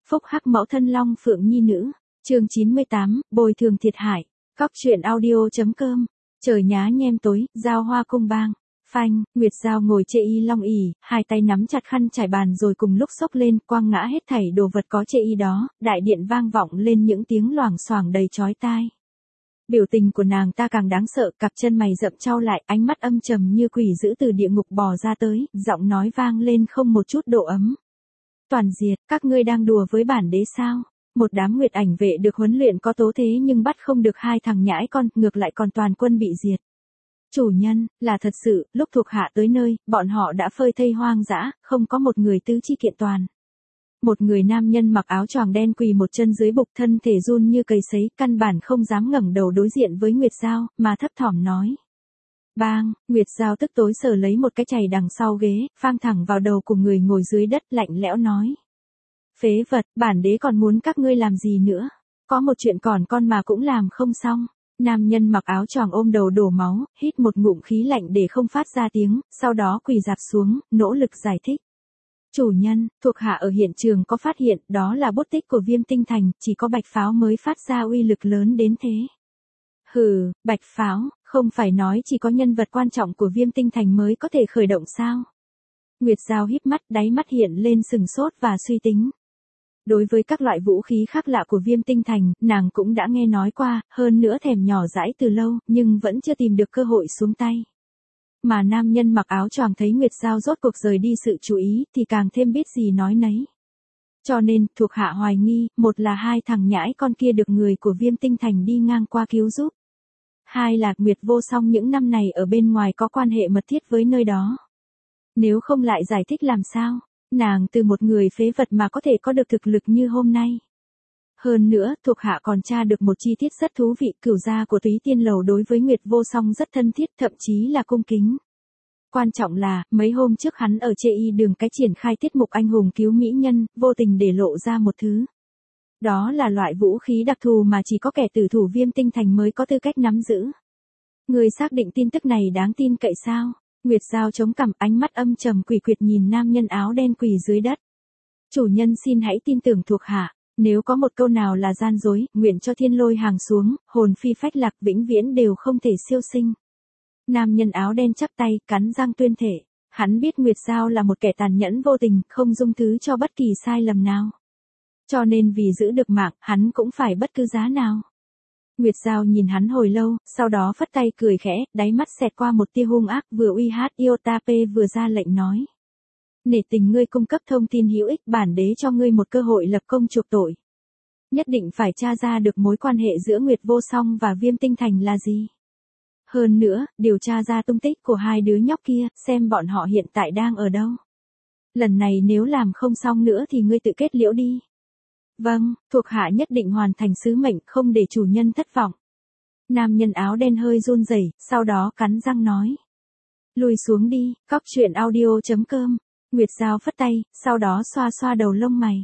phúc hắc mẫu thân long phượng nhi nữ. Chương 98, bồi thường thiệt hại. Cóc truyện audio.com. Trời nhá nhem tối, giao hoa cung bang. Phanh, Nguyệt Giao ngồi chê y long ỉ, hai tay nắm chặt khăn trải bàn rồi cùng lúc xốc lên, quăng ngã hết thảy đồ vật có chê y đó, đại điện vang vọng lên những tiếng loảng xoảng đầy chói tai. Biểu tình của nàng ta càng đáng sợ, cặp chân mày rậm chau lại, ánh mắt âm trầm như quỷ dữ từ địa ngục bò ra tới, giọng nói vang lên không một chút độ ấm. Toàn diệt, các ngươi đang đùa với bản đế sao? Một đám nguyệt ảnh vệ được huấn luyện có tố thế nhưng bắt không được hai thằng nhãi con, ngược lại còn toàn quân bị diệt. Chủ nhân, là thật sự, lúc thuộc hạ tới nơi, bọn họ đã phơi thây hoang dã, không có một người tứ chi kiện toàn. Một người nam nhân mặc áo choàng đen quỳ một chân dưới bục, thân thể run như cầy sấy, căn bản không dám ngẩng đầu đối diện với Nguyệt Giao, mà thấp thỏm nói. Bang, Nguyệt Giao tức tối sờ lấy một cái chày đằng sau ghế, phang thẳng vào đầu của người ngồi dưới đất, lạnh lẽo nói. Phế vật, bản đế còn muốn các ngươi làm gì nữa? Có một chuyện còn con mà cũng làm không xong. Nam nhân mặc áo choàng ôm đầu đổ máu, hít một ngụm khí lạnh để không phát ra tiếng, sau đó quỳ rạp xuống, nỗ lực giải thích. Chủ nhân, thuộc hạ ở hiện trường có phát hiện, đó là bút tích của Viêm Tinh Thành, chỉ có bạch pháo mới phát ra uy lực lớn đến thế. Hừ, bạch pháo, không phải nói chỉ có nhân vật quan trọng của Viêm Tinh Thành mới có thể khởi động sao? Nguyệt Giao híp mắt, đáy mắt hiện lên sừng sốt và suy tính. Đối với các loại vũ khí khác lạ của Viêm Tinh Thành, nàng cũng đã nghe nói qua, hơn nữa thèm nhỏ dãi từ lâu, nhưng vẫn chưa tìm được cơ hội xuống tay. Mà nam nhân mặc áo choàng thấy Nguyệt Giao rốt cuộc rời đi sự chú ý, thì càng thêm biết gì nói nấy. Cho nên, thuộc hạ hoài nghi, một là hai thằng nhãi con kia được người của Viêm Tinh Thành đi ngang qua cứu giúp. Hai là Nguyệt Vô Song những năm này ở bên ngoài có quan hệ mật thiết với nơi đó. Nếu không lại giải thích làm sao? Nàng từ một người phế vật mà có thể có được thực lực như hôm nay. Hơn nữa, thuộc hạ còn tra được một chi tiết rất thú vị, cửu gia của Túy Tiên Lầu đối với Nguyệt Vô Song rất thân thiết, thậm chí là cung kính. Quan trọng là, mấy hôm trước hắn ở chê y đường cái triển khai tiết mục anh hùng cứu mỹ nhân, vô tình để lộ ra một thứ. Đó là loại vũ khí đặc thù mà chỉ có kẻ tử thủ Viêm Tinh Thành mới có tư cách nắm giữ. Người xác định tin tức này đáng tin cậy sao? Nguyệt Giao chống cằm, ánh mắt âm trầm quỷ quyệt nhìn nam nhân áo đen quỳ dưới đất. Chủ nhân xin hãy tin tưởng thuộc hạ, nếu có một câu nào là gian dối, nguyện cho thiên lôi hàng xuống, hồn phi phách lạc vĩnh viễn đều không thể siêu sinh. Nam nhân áo đen chắp tay, cắn răng tuyên thể. Hắn biết Nguyệt Giao là một kẻ tàn nhẫn vô tình, không dung thứ cho bất kỳ sai lầm nào. Cho nên vì giữ được mạng, hắn cũng phải bất cứ giá nào. Nguyệt Giao nhìn hắn hồi lâu, sau đó phất tay cười khẽ, đáy mắt xẹt qua một tia hung ác, vừa uy hát Iotape vừa ra lệnh nói. Nể tình ngươi cung cấp thông tin hữu ích, bản đế cho ngươi một cơ hội lập công chuộc tội. Nhất định phải tra ra được mối quan hệ giữa Nguyệt Vô Song và Viêm Tinh Thành là gì. Hơn nữa, điều tra ra tung tích của hai đứa nhóc kia, xem bọn họ hiện tại đang ở đâu. Lần này nếu làm không xong nữa thì ngươi tự kết liễu đi. Vâng, thuộc hạ nhất định hoàn thành sứ mệnh, không để chủ nhân thất vọng. Nam nhân áo đen hơi run rẩy, sau đó cắn răng nói. Lùi xuống đi, cóc truyện audio.com. Nguyệt Giao phất tay, sau đó xoa xoa đầu lông mày.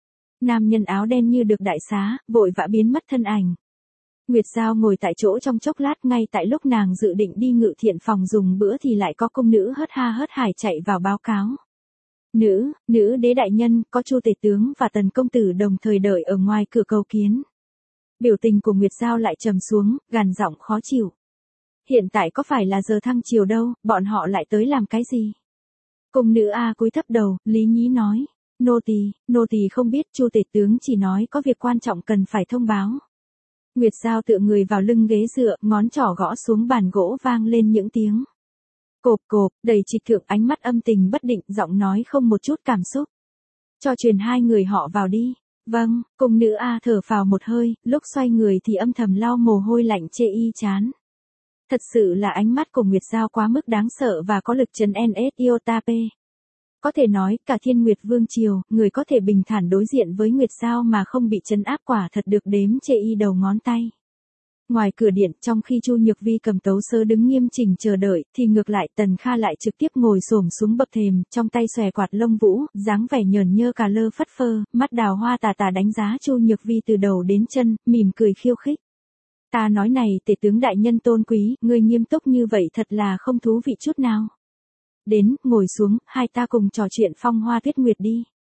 Nam nhân áo đen như được đại xá, vội vã biến mất thân ảnh. Nguyệt Giao ngồi tại chỗ trong chốc lát, ngay tại lúc nàng dự định đi Ngự Thiện phòng dùng bữa thì lại có công nữ hớt ha hớt hải chạy vào báo cáo. Nữ đế đại nhân, có Chu tể tướng và Tần công tử đồng thời đợi ở ngoài cửa cầu kiến. Biểu tình của Nguyệt Giao lại trầm xuống, gằn giọng khó chịu. Hiện tại có phải là giờ thăng triều đâu, bọn họ lại tới làm cái gì? Công nữ cúi thấp đầu, lý nhí nói. Nô tỳ không biết, Chu tể tướng chỉ nói có việc quan trọng cần phải thông báo. Nguyệt Giao tựa người vào lưng ghế dựa, ngón trỏ gõ xuống bàn gỗ vang lên những tiếng. Cộp cộp, đầy trịch thượng, ánh mắt âm tình bất định, giọng nói không một chút cảm xúc. Cho truyền hai người họ vào đi. Vâng, cung nữ thở phào một hơi, lúc xoay người thì âm thầm lau mồ hôi lạnh chê y chán. Thật sự là ánh mắt của Nguyệt Giao quá mức đáng sợ và có lực trấn NS Iotape. Có thể nói, cả Thiên Nguyệt Vương Triều, người có thể bình thản đối diện với Nguyệt Giao mà không bị trấn áp quả thật được đếm chê y đầu ngón tay. Ngoài cửa điện, trong khi Chu Nhược Vi cầm tấu sớ đứng nghiêm chỉnh chờ đợi, thì ngược lại Tần Kha lại trực tiếp ngồi xổm xuống bậc thềm, trong tay xòe quạt lông vũ, dáng vẻ nhờn nhơ cà lơ phất phơ, mắt đào hoa tà tà đánh giá Chu Nhược Vi từ đầu đến chân, mỉm cười khiêu khích. Ta nói này, tể tướng đại nhân tôn quý, ngươi nghiêm túc như vậy thật là không thú vị chút nào. Đến, ngồi xuống, hai ta cùng trò chuyện phong hoa tuyết nguyệt đi.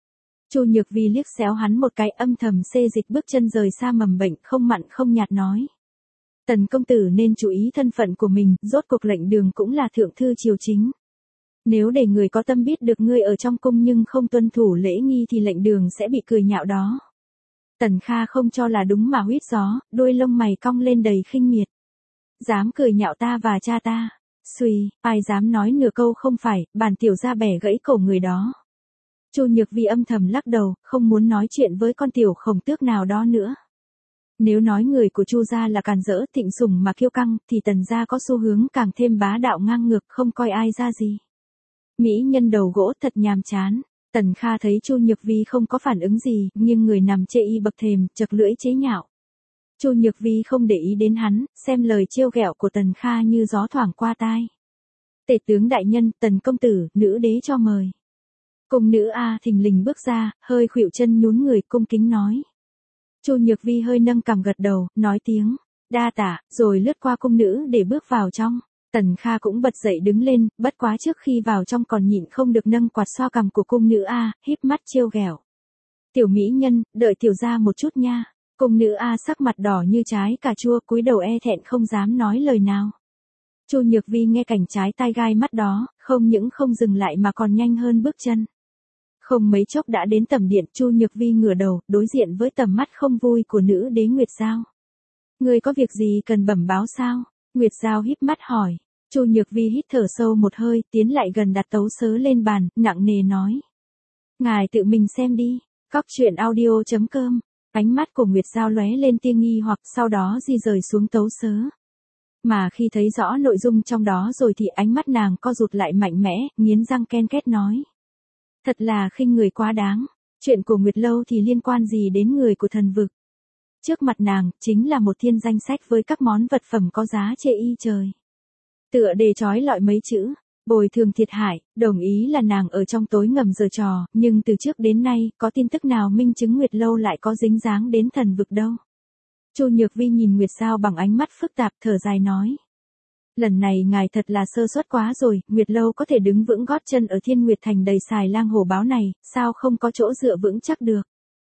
Chu Nhược Vi liếc xéo hắn một cái, âm thầm xê dịch bước chân rời xa mầm bệnh, không mặn không nhạt nói. Tần công tử nên chú ý thân phận của mình, rốt cuộc lệnh đường cũng là thượng thư triều chính. Nếu để người có tâm biết được ngươi ở trong cung nhưng không tuân thủ lễ nghi thì lệnh đường sẽ bị cười nhạo đó. Tần Kha không cho là đúng mà huýt gió, đôi lông mày cong lên đầy khinh miệt. Dám cười nhạo ta và cha ta. Xuy, ai dám nói nửa câu không phải, bản tiểu gia bẻ gãy cổ người đó. Chu Nhược Vi âm thầm lắc đầu, không muốn nói chuyện với con tiểu khổng tước nào đó nữa. Nếu nói người của Chu gia là càn rỡ thịnh sủng mà kiêu căng, thì Tần gia có xu hướng càng thêm bá đạo ngang ngược, không coi ai ra gì. Mỹ nhân đầu gỗ thật nhàm chán. Tần Kha thấy Chu Nhược Vi không có phản ứng gì, nhưng người nằm chê y bậc thềm, chật lưỡi chế nhạo. Chu Nhược Vi không để ý đến hắn, xem lời trêu ghẹo của Tần Kha như gió thoảng qua tai. Tể tướng đại nhân, Tần công tử, nữ đế cho mời. Cung nữ A thình lình bước ra, hơi khuỵu chân nhún người cung kính nói. Chu Nhược Vi hơi nâng cằm gật đầu, nói tiếng đa tạ, rồi lướt qua cung nữ để bước vào trong. Tần Kha cũng bật dậy đứng lên, bất quá trước khi vào trong còn nhịn không được nâng quạt xoa cằm của cung nữ A, híp mắt trêu ghẹo. Tiểu mỹ nhân, đợi tiểu gia một chút nha. Cung nữ A sắc mặt đỏ như trái cà chua, cúi đầu e thẹn không dám nói lời nào. Chu Nhược Vi nghe cảnh trái tai gai mắt đó, không những không dừng lại mà còn nhanh hơn bước chân. Không mấy chốc đã đến tầm điện, Chu Nhược Vi ngửa đầu, đối diện với tầm mắt không vui của nữ đế Nguyệt Giao. Ngươi có việc gì cần bẩm báo sao? Nguyệt Giao híp mắt hỏi. Chu Nhược Vi hít thở sâu một hơi, tiến lại gần đặt tấu sớ lên bàn, nặng nề nói. Ngài tự mình xem đi. Cóc truyện audio.com. Ánh mắt của Nguyệt Giao lóe lên tia nghi hoặc, sau đó di rời xuống tấu sớ. Mà khi thấy rõ nội dung trong đó rồi thì ánh mắt nàng co rụt lại mạnh mẽ, nghiến răng ken két nói. Thật là khinh người quá đáng. Chuyện của Nguyệt Lâu thì liên quan gì đến người của thần vực? Trước mặt nàng, chính là một thiên danh sách với các món vật phẩm có giá chê y trời. Tựa đề trói lọi mấy chữ, bồi thường thiệt hại, đồng ý là nàng ở trong tối ngầm giở trò, nhưng từ trước đến nay, có tin tức nào minh chứng Nguyệt Lâu lại có dính dáng đến thần vực đâu. Chu Nhược Vi nhìn Nguyệt Giao bằng ánh mắt phức tạp, thở dài nói. Lần này ngài thật là sơ suất quá rồi, Nguyệt Lâu có thể đứng vững gót chân ở Thiên Nguyệt Thành đầy xài lang hổ báo này, sao không có chỗ dựa vững chắc được.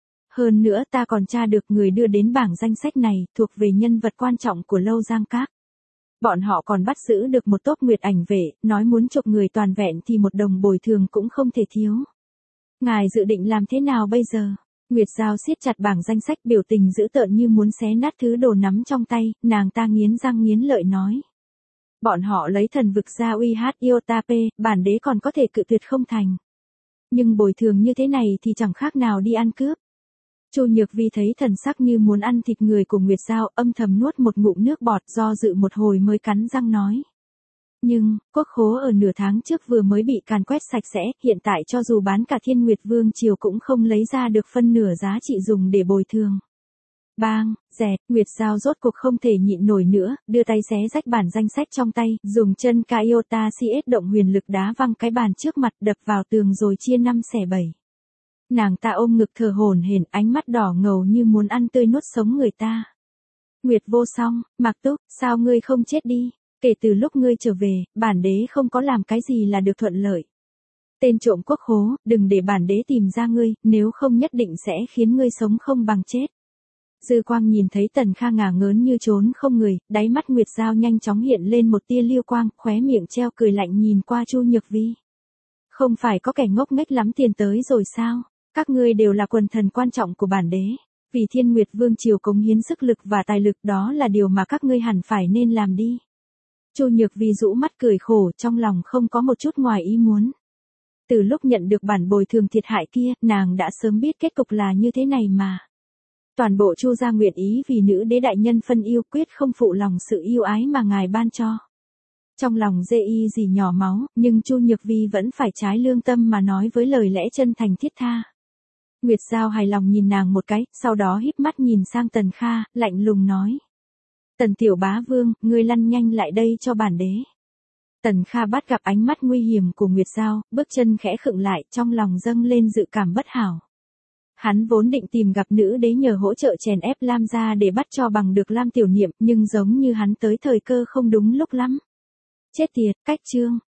Hơn nữa ta còn tra được người đưa đến bảng danh sách này, thuộc về nhân vật quan trọng của Lâu Giang Các. Bọn họ còn bắt giữ được một tốp Nguyệt ảnh vệ, nói muốn chụp người toàn vẹn thì một đồng bồi thường cũng không thể thiếu. Ngài dự định làm thế nào bây giờ? Nguyệt Giao siết chặt bảng danh sách, biểu tình dữ tợn như muốn xé nát thứ đồ nắm trong tay, nàng ta nghiến răng nghiến lợi nói. Bọn họ lấy thần vực ra uy hát Iotape, bản đế còn có thể cự tuyệt không thành. Nhưng bồi thường như thế này thì chẳng khác nào đi ăn cướp. Chu Nhược Vi thấy thần sắc như muốn ăn thịt người của Nguyệt Giao, âm thầm nuốt một ngụm nước bọt, do dự một hồi mới cắn răng nói. Nhưng, quốc khố ở nửa tháng trước vừa mới bị càn quét sạch sẽ, hiện tại cho dù bán cả Thiên Nguyệt Vương Triều cũng không lấy ra được phân nửa giá trị dùng để bồi thường. Bang, dẹt, Nguyệt Giao rốt cuộc không thể nhịn nổi nữa, đưa tay xé rách bản danh sách trong tay, dùng chân Kaiota CS động huyền lực đá văng cái bàn trước mặt, đập vào tường rồi chia 5 xẻ 7. Nàng ta ôm ngực thở hổn hển, ánh mắt đỏ ngầu như muốn ăn tươi nuốt sống người ta. Nguyệt Vô Song, Mạc Túc, sao ngươi không chết đi? Kể từ lúc ngươi trở về, bản đế không có làm cái gì là được thuận lợi. Tên trộm quốc khố, đừng để bản đế tìm ra ngươi, nếu không nhất định sẽ khiến ngươi sống không bằng chết. Dư quang nhìn thấy Tần Kha ngả ngớn như trốn không người, đáy mắt Nguyệt Giao nhanh chóng hiện lên một tia liêu quang, khóe miệng treo cười lạnh nhìn qua Chu Nhược Vi. Không phải có kẻ ngốc nghếch lắm tiền tới rồi sao? Các ngươi đều là quần thần quan trọng của bản đế. Vì Thiên Nguyệt Vương Triều cống hiến sức lực và tài lực, đó là điều mà các ngươi hẳn phải nên làm đi. Chu Nhược Vi rũ mắt cười khổ, trong lòng không có một chút ngoài ý muốn. Từ lúc nhận được bản bồi thường thiệt hại kia, nàng đã sớm biết kết cục là như thế này mà. Toàn bộ Chu gia nguyện ý vì nữ đế đại nhân phân yêu, quyết không phụ lòng sự yêu ái mà ngài ban cho. Trong lòng dê y gì nhỏ máu, nhưng Chu Nhược Vi vẫn phải trái lương tâm mà nói với lời lẽ chân thành thiết tha. Nguyệt Giao hài lòng nhìn nàng một cái, sau đó híp mắt nhìn sang Tần Kha, lạnh lùng nói. Tần tiểu bá vương, ngươi lăn nhanh lại đây cho bản đế. Tần Kha bắt gặp ánh mắt nguy hiểm của Nguyệt Giao, bước chân khẽ khựng lại, trong lòng dâng lên dự cảm bất hảo. Hắn vốn định tìm gặp nữ đế nhờ hỗ trợ chèn ép Lam gia để bắt cho bằng được Lam tiểu niệm, nhưng giống như hắn tới thời cơ không đúng lúc lắm. Chết tiệt, cách chương.